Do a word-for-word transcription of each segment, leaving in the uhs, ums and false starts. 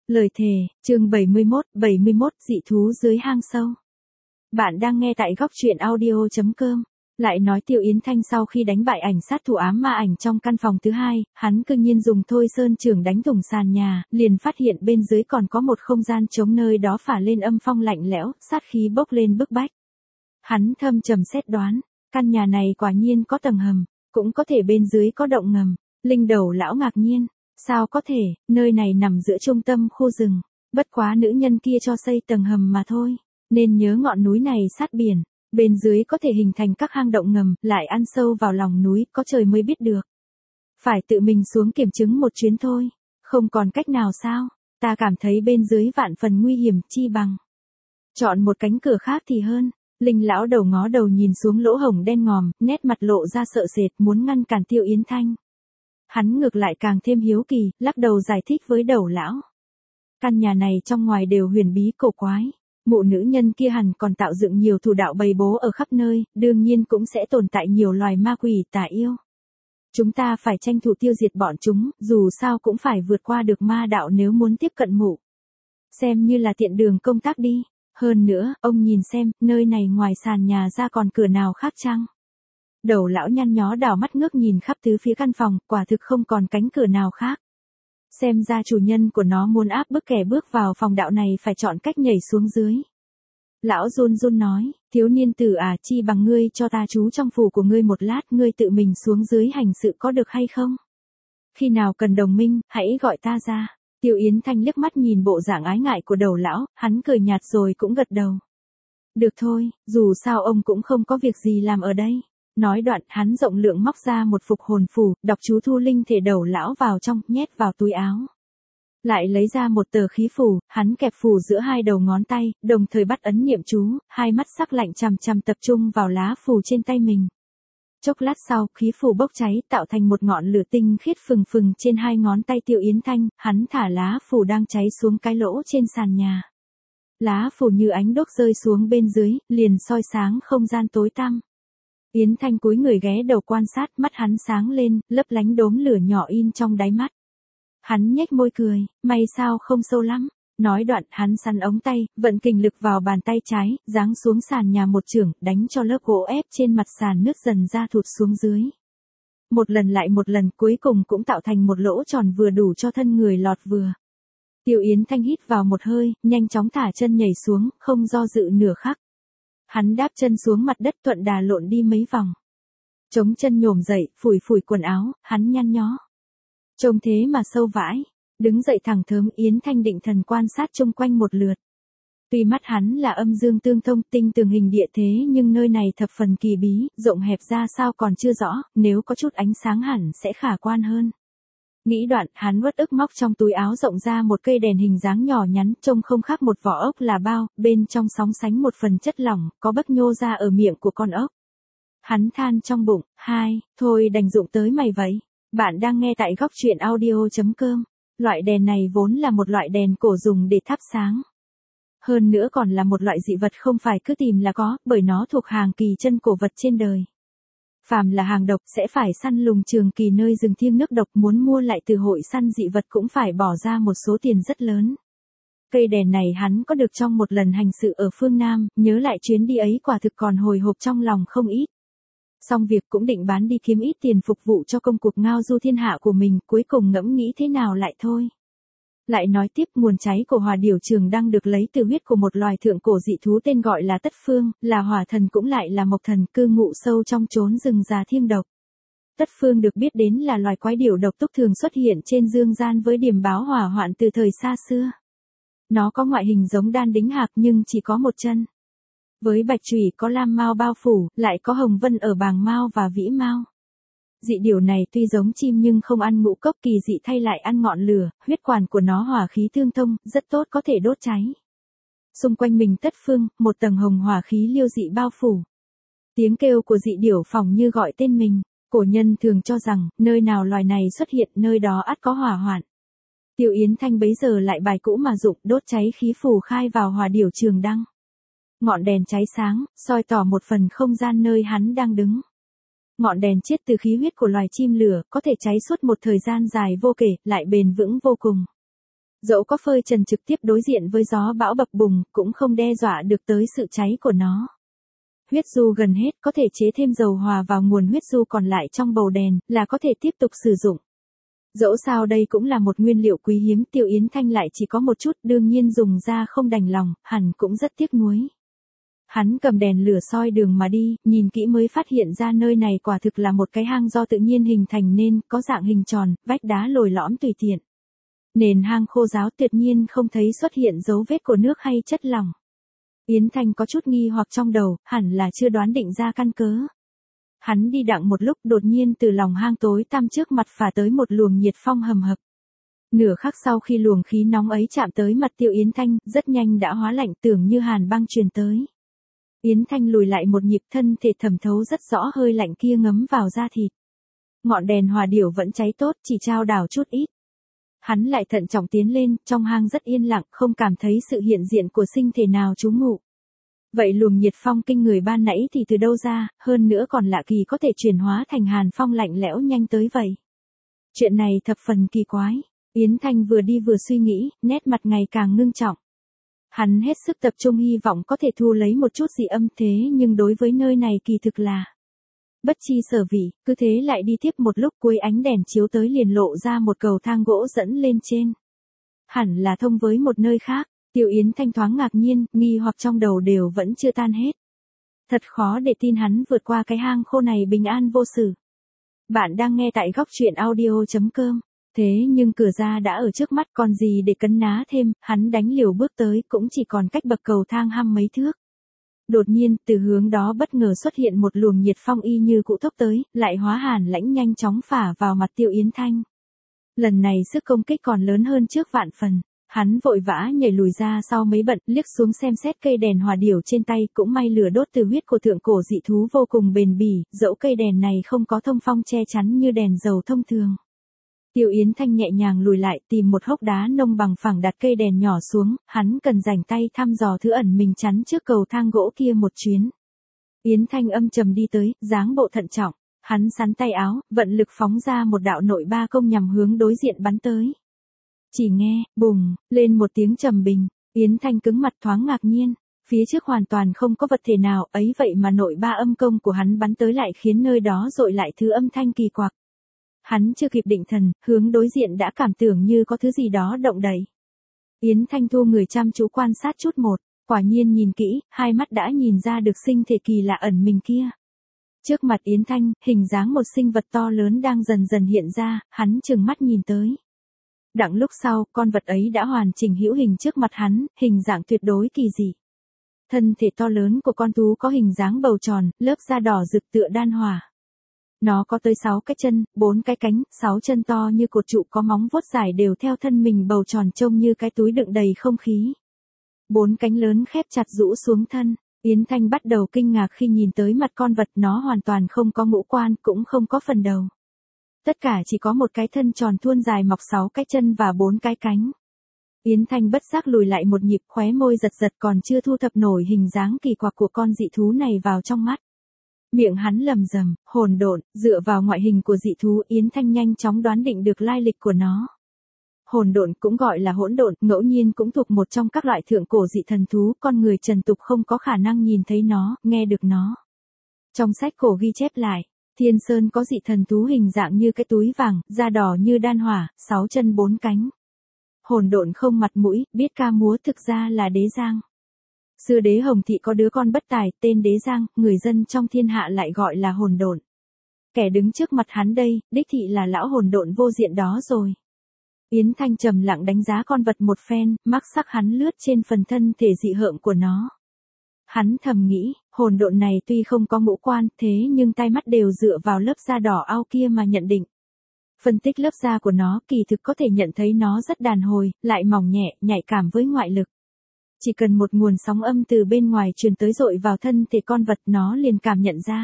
Lời thề, chương bảy mươi mốt, bảy mươi mốt dị thú dưới hang sâu. Bạn đang nghe tại góc truyện audio chấm com. Lại nói Tiêu Yến Thanh sau khi đánh bại ảnh sát thủ ám ma ảnh trong căn phòng thứ hai, hắn cương nhiên dùng thôi sơn chưởng đánh thủng sàn nhà, liền phát hiện bên dưới còn có một không gian trống, nơi đó phả lên âm phong lạnh lẽo, sát khí bốc lên bức bách. Hắn thâm trầm xét đoán, căn nhà này quả nhiên có tầng hầm, cũng có thể bên dưới có động ngầm. Linh Đầu lão ngạc nhiên. Sao có thể, nơi này nằm giữa trung tâm khu rừng, bất quá nữ nhân kia cho xây tầng hầm mà thôi, nên nhớ ngọn núi này sát biển, bên dưới có thể hình thành các hang động ngầm, lại ăn sâu vào lòng núi, có trời mới biết được. Phải tự mình xuống kiểm chứng một chuyến thôi, không còn cách nào sao, ta cảm thấy bên dưới vạn phần nguy hiểm, chi bằng chọn một cánh cửa khác thì hơn. Linh lão đầu ngó đầu nhìn xuống lỗ hổng đen ngòm, nét mặt lộ ra sợ sệt, muốn ngăn cản Tiêu Yến Thanh. Hắn ngược lại càng thêm hiếu kỳ, lắc đầu giải thích với Đầu lão. Căn nhà này trong ngoài đều huyền bí cổ quái, mụ nữ nhân kia hẳn còn tạo dựng nhiều thủ đạo bày bố ở khắp nơi, đương nhiên cũng sẽ tồn tại nhiều loài ma quỷ tà yêu. Chúng ta phải tranh thủ tiêu diệt bọn chúng, dù sao cũng phải vượt qua được ma đạo nếu muốn tiếp cận mụ. Xem như là tiện đường công tác đi, hơn nữa, ông nhìn xem, nơi này ngoài sàn nhà ra còn cửa nào khác chăng? Đầu lão nhăn nhó đảo mắt ngước nhìn khắp tứ phía căn phòng, quả thực không còn cánh cửa nào khác. Xem ra chủ nhân của nó muốn áp bức kẻ bước vào phòng đạo này phải chọn cách nhảy xuống dưới. Lão run run nói, thiếu niên tử à, chi bằng ngươi cho ta trú trong phủ của ngươi một lát, ngươi tự mình xuống dưới hành sự có được hay không? Khi nào cần đồng minh, hãy gọi ta ra. Tiêu Yến Thanh liếc mắt nhìn bộ dạng ái ngại của Đầu lão, hắn cười nhạt rồi cũng gật đầu. Được thôi, dù sao ông cũng không có việc gì làm ở đây. Nói đoạn, hắn rộng lượng móc ra một phục hồn phù, đọc chú thu linh thể Đầu lão vào trong, nhét vào túi áo. Lại lấy ra một tờ khí phù, hắn kẹp phù giữa hai đầu ngón tay, đồng thời bắt ấn niệm chú, hai mắt sắc lạnh chằm chằm tập trung vào lá phù trên tay mình. Chốc lát sau, khí phù bốc cháy, tạo thành một ngọn lửa tinh khiết phừng phừng trên hai ngón tay Tiêu Yến Thanh, hắn thả lá phù đang cháy xuống cái lỗ trên sàn nhà. Lá phù như ánh đuốc rơi xuống bên dưới, liền soi sáng không gian tối tăm. Yến Thanh cúi người ghé đầu quan sát, mắt hắn sáng lên, lấp lánh đốm lửa nhỏ in trong đáy mắt. Hắn nhếch môi cười, may sao không sâu lắm. Nói đoạn, hắn sắn ống tay, vận kình lực vào bàn tay trái, giáng xuống sàn nhà một chưởng, đánh cho lớp gỗ ép trên mặt sàn nứt dần ra thụt xuống dưới. Một lần lại một lần, cuối cùng cũng tạo thành một lỗ tròn vừa đủ cho thân người lọt vừa. Tiêu Yến Thanh hít vào một hơi, nhanh chóng thả chân nhảy xuống, không do dự nửa khắc. Hắn đáp chân xuống mặt đất, thuận đà lộn đi mấy vòng. Chống chân nhổm dậy, phủi phủi quần áo, hắn nhăn nhó. Trông thế mà sâu vãi. Đứng dậy thẳng thớm, Yến Thanh định thần quan sát chung quanh một lượt. Tuy mắt hắn là âm dương tương thông, tinh tường hình địa thế, nhưng nơi này thập phần kỳ bí, rộng hẹp ra sao còn chưa rõ, nếu có chút ánh sáng hẳn sẽ khả quan hơn. Nghĩ đoạn, hắn uất ức móc trong túi áo rộng ra một cây đèn hình dáng nhỏ nhắn, trông không khác một vỏ ốc là bao, bên trong sóng sánh một phần chất lỏng, có bấc nhô ra ở miệng của con ốc. Hắn than trong bụng, hai, thôi đành dụng tới mày vậy. Bạn đang nghe tại góc truyện audio chấm com. Loại đèn này vốn là một loại đèn cổ dùng để thắp sáng. Hơn nữa còn là một loại dị vật không phải cứ tìm là có, bởi nó thuộc hàng kỳ chân cổ vật trên đời. Phàm là hàng độc sẽ phải săn lùng trường kỳ nơi rừng thiêng nước độc, muốn mua lại từ hội săn dị vật cũng phải bỏ ra một số tiền rất lớn. Cây đèn này hắn có được trong một lần hành sự ở phương Nam, nhớ lại chuyến đi ấy quả thực còn hồi hộp trong lòng không ít. Xong việc cũng định bán đi kiếm ít tiền phục vụ cho công cuộc ngao du thiên hạ của mình, cuối cùng ngẫm nghĩ thế nào lại thôi. Lại nói tiếp, nguồn cháy của hỏa điểu trường đang được lấy từ huyết của một loài thượng cổ dị thú tên gọi là Tất Phương, là hỏa thần cũng lại là mộc thần, cư ngụ sâu trong chốn rừng già thiêng độc. Tất Phương được biết đến là loài quái điểu độc túc thường xuất hiện trên dương gian với điểm báo hỏa hoạn từ thời xa xưa. Nó có ngoại hình giống đan đính hạc nhưng chỉ có một chân. Với bạch chủy có lam mao bao phủ, lại có hồng vân ở bàng mao và vĩ mao. Dị điểu này tuy giống chim nhưng không ăn ngũ cốc, kỳ dị thay lại ăn ngọn lửa, huyết quản của nó hỏa khí tương thông, rất tốt có thể đốt cháy. Xung quanh mình Tất Phương, một tầng hồng hỏa khí liêu dị bao phủ. Tiếng kêu của dị điểu phỏng như gọi tên mình, cổ nhân thường cho rằng, nơi nào loài này xuất hiện nơi đó ắt có hỏa hoạn. Tiêu Yến Thanh bấy giờ lại bài cũ mà dụng, đốt cháy khí phù khai vào hỏa điểu trường đăng. Ngọn đèn cháy sáng, soi tỏ một phần không gian nơi hắn đang đứng. Ngọn đèn chiết từ khí huyết của loài chim lửa, có thể cháy suốt một thời gian dài vô kể, lại bền vững vô cùng. Dẫu có phơi trần trực tiếp đối diện với gió bão bập bùng, cũng không đe dọa được tới sự cháy của nó. Huyết du gần hết, có thể chế thêm dầu hòa vào nguồn huyết du còn lại trong bầu đèn, là có thể tiếp tục sử dụng. Dẫu sao đây cũng là một nguyên liệu quý hiếm, Tiêu Yến Thanh lại chỉ có một chút, đương nhiên dùng ra không đành lòng, hẳn cũng rất tiếc nuối. Hắn cầm đèn lửa soi đường mà đi, nhìn kỹ mới phát hiện ra nơi này quả thực là một cái hang do tự nhiên hình thành nên, có dạng hình tròn, vách đá lồi lõm tùy tiện. Nền hang khô ráo, tuyệt nhiên không thấy xuất hiện dấu vết của nước hay chất lỏng. Yến Thanh có chút nghi hoặc trong đầu, hẳn là chưa đoán định ra căn cớ. Hắn đi đặng một lúc, đột nhiên từ lòng hang tối tăm trước mặt phả tới một luồng nhiệt phong hầm hập. Nửa khắc sau khi luồng khí nóng ấy chạm tới mặt Tiêu Yến Thanh, rất nhanh đã hóa lạnh, tưởng như hàn băng truyền tới. Yến Thanh lùi lại một nhịp, thân thể thẩm thấu rất rõ hơi lạnh kia ngấm vào da thịt. Ngọn đèn hòa điểu vẫn cháy tốt, chỉ trao đảo chút ít. Hắn lại thận trọng tiến lên, trong hang rất yên lặng, không cảm thấy sự hiện diện của sinh thể nào trú ngụ. Vậy luồng nhiệt phong kinh người ban nãy thì từ đâu ra, hơn nữa còn lạ kỳ có thể chuyển hóa thành hàn phong lạnh lẽo nhanh tới vậy. Chuyện này thập phần kỳ quái. Yến Thanh vừa đi vừa suy nghĩ, nét mặt ngày càng ngưng trọng. Hắn hết sức tập trung hy vọng có thể thu lấy một chút dị âm, thế nhưng đối với nơi này kỳ thực là bất chi sở vị, cứ thế lại đi tiếp một lúc, cuối ánh đèn chiếu tới liền lộ ra một cầu thang gỗ dẫn lên trên. Hẳn là thông với một nơi khác. Tiêu Yến Thanh thoáng ngạc nhiên, nghi hoặc trong đầu đều vẫn chưa tan hết. Thật khó để tin hắn vượt qua cái hang khô này bình an vô sự. Bạn đang nghe tại góc truyện audio chấm com. Thế nhưng cửa ra đã ở trước mắt, còn gì để cấn ná thêm, hắn đánh liều bước tới, cũng chỉ còn cách bậc cầu thang hăm mấy thước. Đột nhiên, từ hướng đó bất ngờ xuất hiện một luồng nhiệt phong y như cũ thốc tới, lại hóa hàn lãnh nhanh chóng phả vào mặt Tiêu Yến Thanh. Lần này sức công kích còn lớn hơn trước vạn phần. Hắn vội vã nhảy lùi ra sau mấy bận, liếc xuống xem xét cây đèn hòa điểu trên tay, cũng may lửa đốt từ huyết của thượng cổ dị thú vô cùng bền bỉ, dẫu cây đèn này không có thông phong che chắn như đèn dầu thông thường. Tiêu Yến Thanh nhẹ nhàng lùi lại, tìm một hốc đá nông bằng phẳng đặt cây đèn nhỏ xuống, hắn cần rảnh tay thăm dò thứ ẩn mình chắn trước cầu thang gỗ kia một chuyến. Yến Thanh âm trầm đi tới, dáng bộ thận trọng, hắn sắn tay áo, vận lực phóng ra một đạo nội ba công nhằm hướng đối diện bắn tới. Chỉ nghe, bùng, lên một tiếng trầm bình, Yến Thanh cứng mặt thoáng ngạc nhiên, phía trước hoàn toàn không có vật thể nào, ấy vậy mà nội ba âm công của hắn bắn tới lại khiến nơi đó dội lại thứ âm thanh kỳ quặc. Hắn chưa kịp định thần, hướng đối diện đã cảm tưởng như có thứ gì đó động đậy. Yến Thanh thu người chăm chú quan sát chút một, quả nhiên nhìn kỹ, hai mắt đã nhìn ra được sinh thể kỳ lạ ẩn mình kia. Trước mặt Yến Thanh, hình dáng một sinh vật to lớn đang dần dần hiện ra, hắn trừng mắt nhìn tới. Đặng lúc sau, con vật ấy đã hoàn chỉnh hữu hình trước mặt hắn, hình dạng tuyệt đối kỳ dị. Thân thể to lớn của con thú có hình dáng bầu tròn, lớp da đỏ rực tựa đan hòa. Nó có tới sáu cái chân, bốn cái cánh, sáu chân to như cột trụ, có móng vuốt dài đều theo thân mình bầu tròn trông như cái túi đựng đầy không khí. Bốn cánh lớn khép chặt rũ xuống thân. Yến Thanh bắt đầu kinh ngạc khi nhìn tới mặt con vật, nó hoàn toàn không có ngũ quan, cũng không có phần đầu. Tất cả chỉ có một cái thân tròn thuôn dài mọc sáu cái chân và bốn cái cánh. Yến Thanh bất giác lùi lại một nhịp, khóe môi giật giật, còn chưa thu thập nổi hình dáng kỳ quặc của con dị thú này vào trong mắt. Miệng hắn lầm rầm, hỗn độn, dựa vào ngoại hình của dị thú, Yến Thanh nhanh chóng đoán định được lai lịch của nó. Hỗn độn cũng gọi là hỗn độn, ngẫu nhiên cũng thuộc một trong các loại thượng cổ dị thần thú, con người trần tục không có khả năng nhìn thấy nó, nghe được nó. Trong sách cổ ghi chép lại, Thiên Sơn có dị thần thú hình dạng như cái túi vàng, da đỏ như đan hỏa, sáu chân bốn cánh. Hỗn độn không mặt mũi, biết ca múa, thực ra là Đế Giang. Xưa đế Hồng Thị có đứa con bất tài, tên Đế Giang, người dân trong thiên hạ lại gọi là hỗn độn. Kẻ đứng trước mặt hắn đây, đích thị là lão hỗn độn vô diện đó rồi. Yến Thanh trầm lặng đánh giá con vật một phen, mắt sắc hắn lướt trên phần thân thể dị hợm của nó. Hắn thầm nghĩ, hỗn độn này tuy không có ngũ quan, thế nhưng tai mắt đều dựa vào lớp da đỏ ao kia mà nhận định. Phân tích lớp da của nó, kỳ thực có thể nhận thấy nó rất đàn hồi, lại mỏng nhẹ, nhạy cảm với ngoại lực. Chỉ cần một nguồn sóng âm từ bên ngoài truyền tới dội vào thân thể con vật, nó liền cảm nhận ra.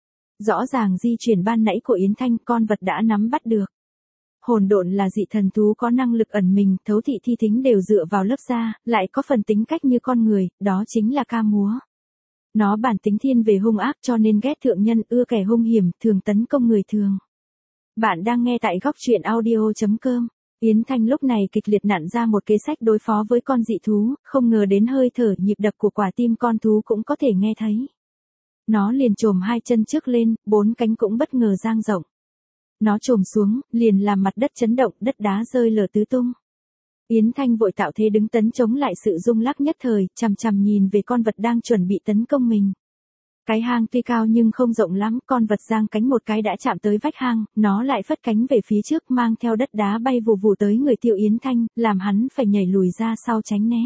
Rõ ràng di chuyển ban nãy của Yến Thanh, con vật đã nắm bắt được. Hỗn độn là dị thần thú có năng lực ẩn mình, thấu thị thi thính đều dựa vào lớp da, lại có phần tính cách như con người, đó chính là ca múa. Nó bản tính thiên về hung ác, cho nên ghét thượng nhân, ưa kẻ hung hiểm, thường tấn công người thường. Bạn đang nghe tại góc truyện audio chấm com. Yến Thanh lúc này kịch liệt nặn ra một kế sách đối phó với con dị thú, không ngờ đến hơi thở nhịp đập của quả tim con thú cũng có thể nghe thấy. Nó liền chồm hai chân trước lên, bốn cánh cũng bất ngờ dang rộng. Nó chồm xuống, liền làm mặt đất chấn động, đất đá rơi lở tứ tung. Yến Thanh vội tạo thế đứng tấn chống lại sự rung lắc nhất thời, chằm chằm nhìn về con vật đang chuẩn bị tấn công mình. Cái hang tuy cao nhưng không rộng lắm, con vật giang cánh một cái đã chạm tới vách hang, nó lại phất cánh về phía trước mang theo đất đá bay vù vù tới người Tiêu Yến Thanh, làm hắn phải nhảy lùi ra sau tránh né.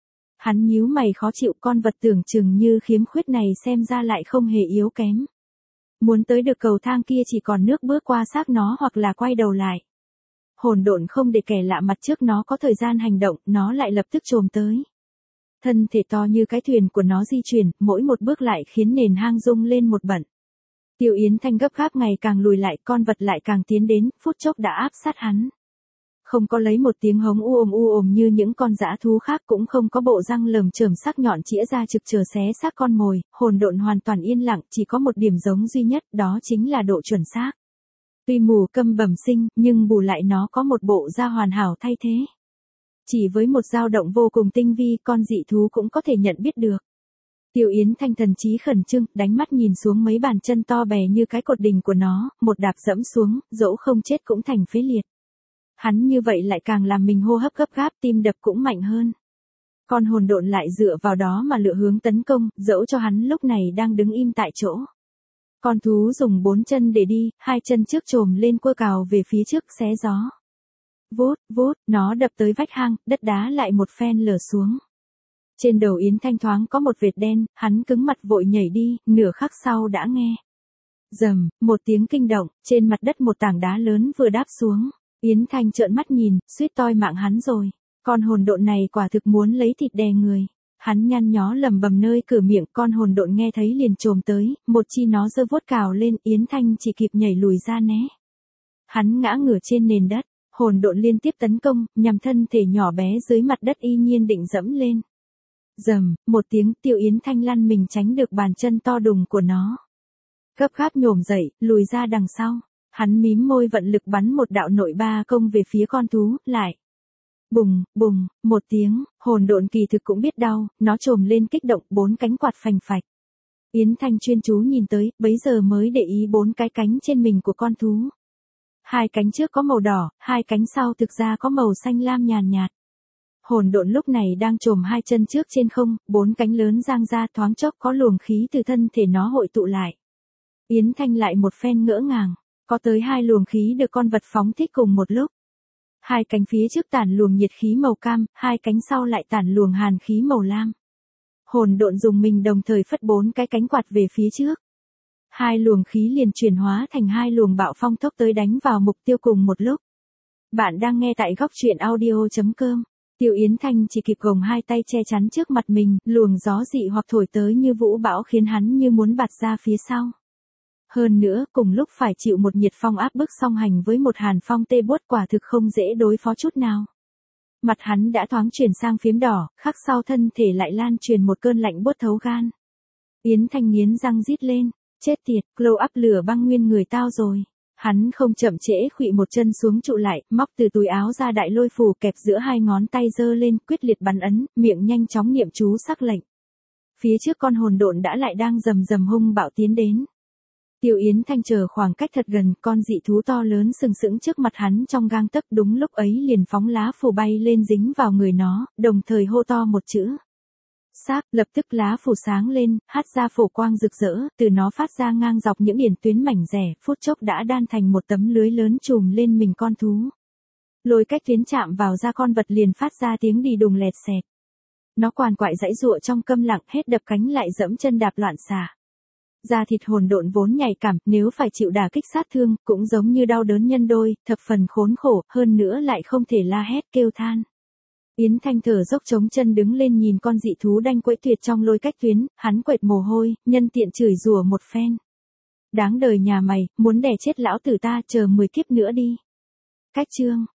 Hắn nhíu mày khó chịu, con vật tưởng chừng như khiếm khuyết này xem ra lại không hề yếu kém. Muốn tới được cầu thang kia chỉ còn nước bước qua xác nó hoặc là quay đầu lại. Hỗn độn không để kẻ lạ mặt trước nó có thời gian hành động, nó lại lập tức chồm tới. Thân thể to như cái thuyền của nó di chuyển, mỗi một bước lại khiến nền hang rung lên một bận. Tiêu Yến Thanh gấp gáp ngày càng lùi lại, con vật lại càng tiến đến, phút chốc đã áp sát hắn. Không có lấy một tiếng hống u ồm u ồm như những con dã thú khác, cũng không có bộ răng lởm chởm sắc nhọn chĩa ra trực chờ xé xác con mồi, hỗn độn hoàn toàn yên lặng, chỉ có một điểm giống duy nhất, đó chính là độ chuẩn xác. Tuy mù câm bẩm sinh, nhưng bù lại nó có một bộ da hoàn hảo thay thế. Chỉ với một dao động vô cùng tinh vi, con dị thú cũng có thể nhận biết được. Tiêu Yến Thanh thần trí khẩn trương, đánh mắt nhìn xuống mấy bàn chân to bè như cái cột đình của nó, một đạp dẫm xuống, dẫu không chết cũng thành phế liệt. Hắn như vậy lại càng làm mình hô hấp gấp gáp, tim đập cũng mạnh hơn. Con hỗn độn lại dựa vào đó mà lựa hướng tấn công, dẫu cho hắn lúc này đang đứng im tại chỗ. Con thú dùng bốn chân để đi, hai chân trước chồm lên quơ cào về phía trước xé gió. Vút, vút, nó đập tới vách hang, đất đá lại một phen lở xuống. Trên đầu Yến Thanh thoáng có một vệt đen, hắn cứng mặt vội nhảy đi, nửa khắc sau đã nghe. Rầm, một tiếng kinh động, trên mặt đất một tảng đá lớn vừa đáp xuống. Yến Thanh trợn mắt nhìn, suýt toi mạng hắn rồi. Con hỗn độn này quả thực muốn lấy thịt đè người. Hắn nhăn nhó lầm bầm nơi cửa miệng, con hỗn độn nghe thấy liền chồm tới, một chi nó giơ vuốt cào lên, Yến Thanh chỉ kịp nhảy lùi ra né. Hắn ngã ngửa trên nền đất, hỗn độn liên tiếp tấn công, nhằm thân thể nhỏ bé dưới mặt đất y nhiên định dẫm lên. Rầm, một tiếng, Tiêu Yến Thanh lăn mình tránh được bàn chân to đùng của nó. Gấp gáp nhổm dậy, lùi ra đằng sau. Hắn mím môi vận lực bắn một đạo nội ba công về phía con thú, lại. Bùng, bùng, một tiếng, hỗn độn kỳ thực cũng biết đau, nó trồm lên kích động, bốn cánh quạt phành phạch. Yến Thanh chuyên chú nhìn tới, bấy giờ mới để ý bốn cái cánh trên mình của con thú. Hai cánh trước có màu đỏ, hai cánh sau thực ra có màu xanh lam nhàn nhạt. Hỗn độn lúc này đang chồm hai chân trước trên không, bốn cánh lớn giang ra, thoáng chốc có luồng khí từ thân thể nó hội tụ lại. Yến Thanh lại một phen ngỡ ngàng, có tới hai luồng khí được con vật phóng thích cùng một lúc. Hai cánh phía trước tản luồng nhiệt khí màu cam, hai cánh sau lại tản luồng hàn khí màu lam. Hỗn độn dùng mình đồng thời phất bốn cái cánh quạt về phía trước. Hai luồng khí liền chuyển hóa thành hai luồng bạo phong tốc tới đánh vào mục tiêu cùng một lúc. Bạn đang nghe tại góc truyện audio chấm com. Tiêu Yến Thanh chỉ kịp gồng hai tay che chắn trước mặt mình, luồng gió dị hoặc thổi tới như vũ bão khiến hắn như muốn bạt ra phía sau. Hơn nữa, cùng lúc phải chịu một nhiệt phong áp bức song hành với một hàn phong tê buốt, quả thực không dễ đối phó chút nào. Mặt hắn đã thoáng chuyển sang phím đỏ, khắc sau thân thể lại lan truyền một cơn lạnh buốt thấu gan. Yến Thanh nghiến răng rít lên, chết tiệt, glow up lửa băng nguyên người tao rồi. Hắn không chậm trễ khuỵu một chân xuống trụ lại, móc từ túi áo ra đại lôi phù kẹp giữa hai ngón tay giơ lên, quyết liệt bắn ấn, miệng nhanh chóng niệm chú sắc lệnh. Phía trước con hỗn độn đã lại đang rầm rầm hung bạo tiến đến. Tiêu Yến Thanh chờ khoảng cách thật gần, con dị thú to lớn sừng sững trước mặt hắn trong gang tấc, đúng lúc ấy liền phóng lá phù bay lên dính vào người nó, đồng thời hô to một chữ. Sáp, lập tức lá phù sáng lên, hát ra phổ quang rực rỡ, từ nó phát ra ngang dọc những điển tuyến mảnh rẻ, phút chốc đã đan thành một tấm lưới lớn trùm lên mình con thú. Lôi cách tuyến chạm vào da con vật liền phát ra tiếng đi đùng lẹt xẹt. Nó quằn quại giãy giụa trong câm lặng, hết đập cánh lại dẫm chân đạp loạn xạ. Da thịt hỗn độn vốn nhạy cảm, nếu phải chịu đả kích sát thương, cũng giống như đau đớn nhân đôi, thập phần khốn khổ, hơn nữa lại không thể la hét kêu than. Yến Thanh thở dốc chống chân đứng lên nhìn con dị thú đanh quẫy tuyệt trong lôi cách tuyến, hắn quệt mồ hôi, nhân tiện chửi rủa một phen. Đáng đời nhà mày, muốn đè chết lão tử ta, chờ mười kiếp nữa đi. Cách chương